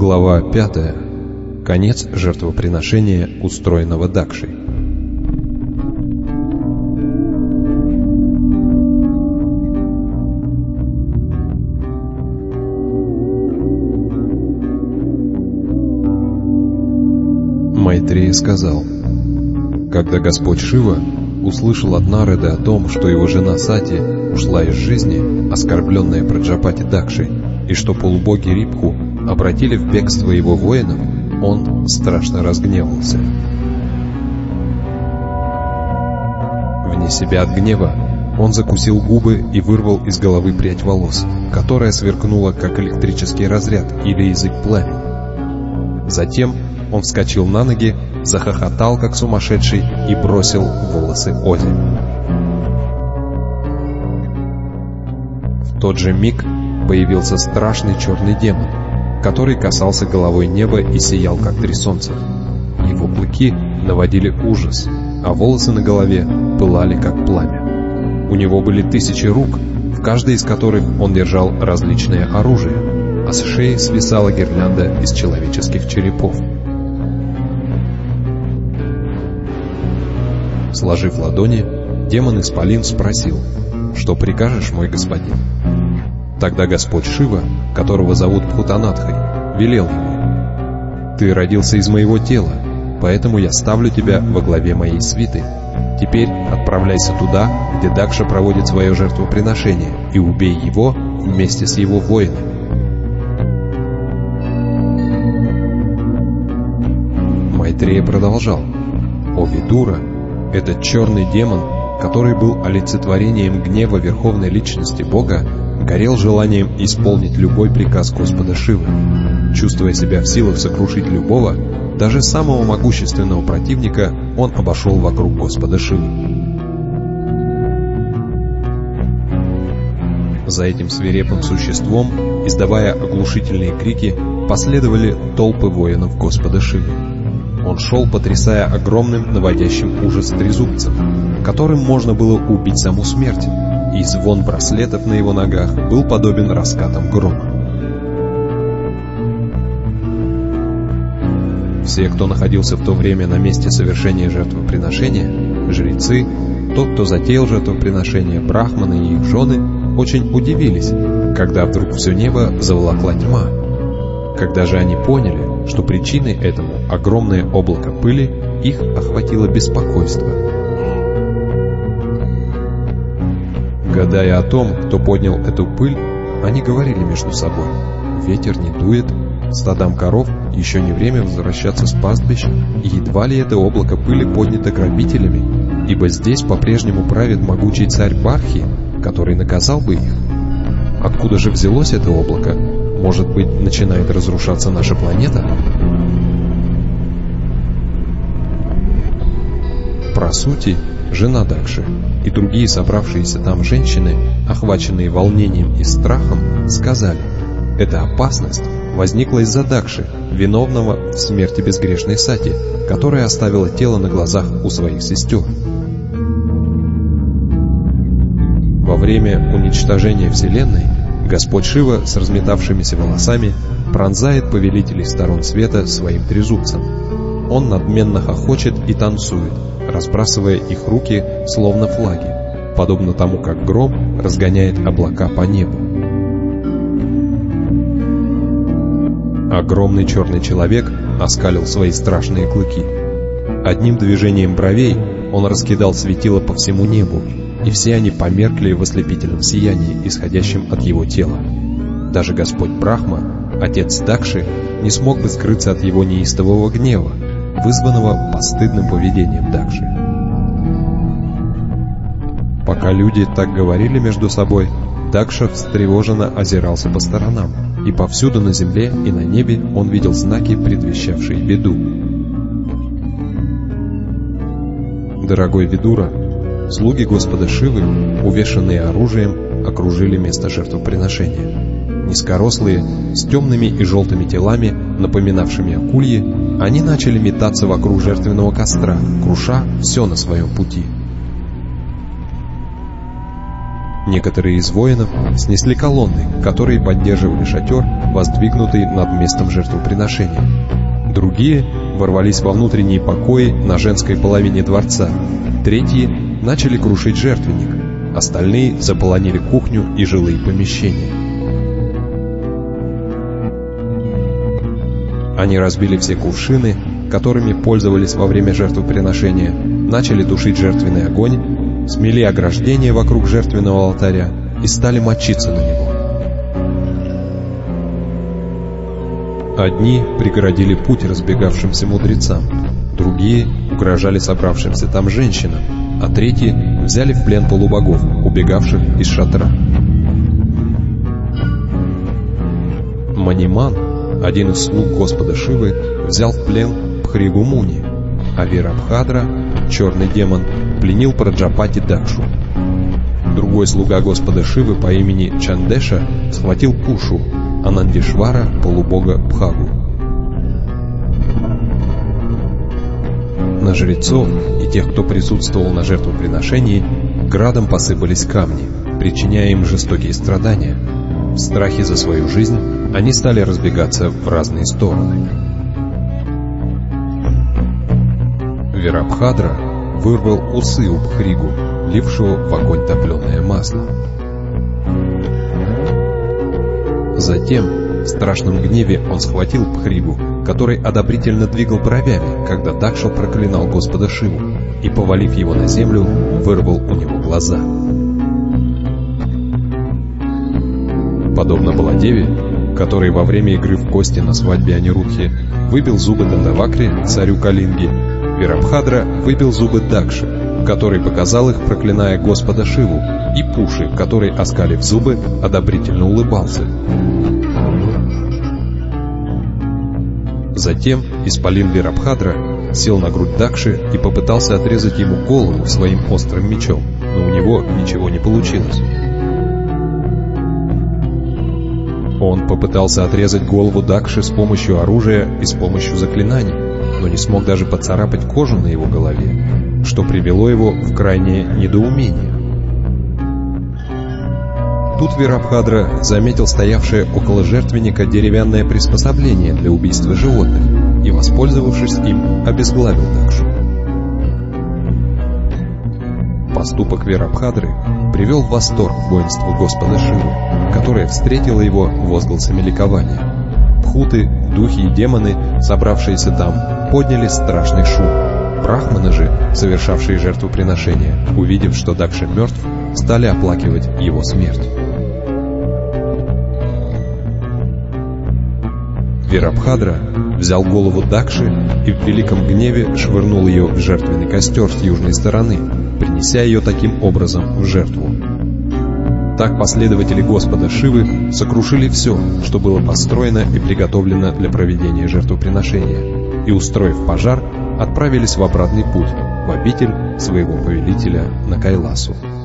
Глава 5. Конец жертвоприношения, устроенного Дакшей. Майтрея сказал: когда Господь Шива услышал от Нарады о том, что его жена Сати ушла из жизни, оскорбленная Праджапати Дакшей, и что полубоги Рипху обратили в бегство его воинов, он страшно разгневался. Вне себя от гнева он закусил губы и вырвал из головы прядь волос, которая сверкнула, как электрический разряд или язык пламени. Затем он вскочил на ноги, захохотал, как сумасшедший, и бросил волосы озимь. В тот же миг появился страшный черный демон, который касался головой неба и сиял, как три солнца. Его клыки наводили ужас, а волосы на голове пылали, как пламя. У него были 1000 рук, в каждой из которых он держал различное оружие, а с шеи свисала гирлянда из человеческих черепов. Сложив ладони, демон-исполин спросил: «Что прикажешь, мой господин?» Тогда Господь Шива, которого зовут Бхутанатхой, велел ему: «Ты родился из моего тела, поэтому я ставлю тебя во главе моей свиты. Теперь отправляйся туда, где Дакша проводит свое жертвоприношение, и убей его вместе с его воинами». Майтрея продолжал: «О Видура, этот черный демон, который был олицетворением гнева Верховной Личности Бога, горел желанием исполнить любой приказ Господа Шивы. Чувствуя себя в силах сокрушить любого, даже самого могущественного противника, он обошел вокруг Господа Шивы. За этим свирепым существом, издавая оглушительные крики, последовали толпы воинов Господа Шивы. Он шел, потрясая огромным, наводящим ужас трезубцем, которым можно было убить саму смерть, и звон браслетов на его ногах был подобен раскатам грома. Все, кто находился в то время на месте совершения жертвоприношения, жрецы, тот, кто затеял жертвоприношение, брахманы и их жены, очень удивились, когда вдруг все небо заволокла тьма. Когда же они поняли, что причиной этому огромное облако пыли, их охватило беспокойство. Гадая о том, кто поднял эту пыль, они говорили между собой: ветер не дует, стадам коров еще не время возвращаться с пастбища, и едва ли это облако пыли поднято грабителями, ибо здесь по-прежнему правит могучий царь Бархи, который наказал бы их. Откуда же взялось это облако? Может быть, начинает разрушаться наша планета? Прасути, жена Дакши, и другие собравшиеся там женщины, охваченные волнением и страхом, сказали: эта опасность возникла из-за Дакши, виновного в смерти безгрешной Сати, которая оставила тело на глазах у своих сестер. Во время уничтожения Вселенной Господь Шива с разметавшимися волосами пронзает повелителей сторон света своим трезубцем. Он надменно хохочет и танцует, разбрасывая их руки, словно флаги, подобно тому, как гром разгоняет облака по небу. Огромный черный человек оскалил свои страшные клыки. Одним движением бровей он раскидал светило по всему небу, и все они померкли в ослепительном сиянии, исходящем от его тела. Даже Господь Брахма, отец Дакши, не смог бы скрыться от его неистового гнева, вызванного постыдным поведением Дакши. Пока люди так говорили между собой, Дакша встревоженно озирался по сторонам, и повсюду на земле и на небе он видел знаки, предвещавшие беду. Дорогой Видура, слуги Господа Шивы, увешанные оружием, окружили место жертвоприношения. Низкорослые, с темными и желтыми телами, напоминавшими акульи, они начали метаться вокруг жертвенного костра, круша все на своем пути. Некоторые из воинов снесли колонны, которые поддерживали шатер, воздвигнутый над местом жертвоприношения. Другие ворвались во внутренние покои на женской половине дворца. Третьи начали крушить жертвенник. Остальные заполонили кухню и жилые помещения. Они разбили все кувшины, которыми пользовались во время жертвоприношения, начали тушить жертвенный огонь, смели ограждение вокруг жертвенного алтаря и стали мочиться на него. Одни преградили путь разбегавшимся мудрецам, другие угрожали собравшимся там женщинам, а третьи взяли в плен полубогов, убегавших из шатра. Маниман, один из слуг Господа Шивы, взял в плен Пхригу Муни, а Вирабхадра, черный демон, пленил Праджапати Дакшу. Другой слуга Господа Шивы по имени Чандеша схватил Пушу, а Нандишвара — полубога Бхагу. На жрецов и тех, кто присутствовал на жертвоприношении, градом посыпались камни, причиняя им жестокие страдания. В страхе за свою жизнь они стали разбегаться в разные стороны. Вирабхадра вырвал усы у Бхригу, лившего в огонь топленое масло. Затем, в страшном гневе, он схватил Бхригу, который одобрительно двигал бровями, когда Дакша проклинал Господа Шиву, и, повалив его на землю, вырвал у него глаза. Подобно Баладеве, который во время игры в кости на свадьбе Анирудхи выбил зубы Дандавакри, царю Калинги, Вирабхадра выбил зубы Дакши, который показал их, проклиная Господа Шиву, и Пуши, который, оскалив зубы, одобрительно улыбался. Затем исполин Вирабхадра сел на грудь Дакши и попытался отрезать ему голову своим острым мечом, но у него ничего не получилось. Он попытался отрезать голову Дакши с помощью оружия и с помощью заклинаний, но не смог даже поцарапать кожу на его голове, что привело его в крайнее недоумение. Тут Вирабхадра заметил стоявшее около жертвенника деревянное приспособление для убийства животных и, воспользовавшись им, обезглавил Дакшу. Поступок Вирабхадры привел в восторг воинство Господа Шивы, которое встретило его возгласами ликования. Пхуты, духи и демоны, собравшиеся там, подняли страшный шум. Брахманы же, совершавшие жертвоприношение, увидев, что Дакша мертв, стали оплакивать его смерть. Вирабхадра взял голову Дакши и в великом гневе швырнул ее в жертвенный костер с южной стороны, принеся ее таким образом в жертву. Так последователи Господа Шивы сокрушили все, что было построено и приготовлено для проведения жертвоприношения, и, устроив пожар, отправились в обратный путь, в обитель своего повелителя на Кайласу.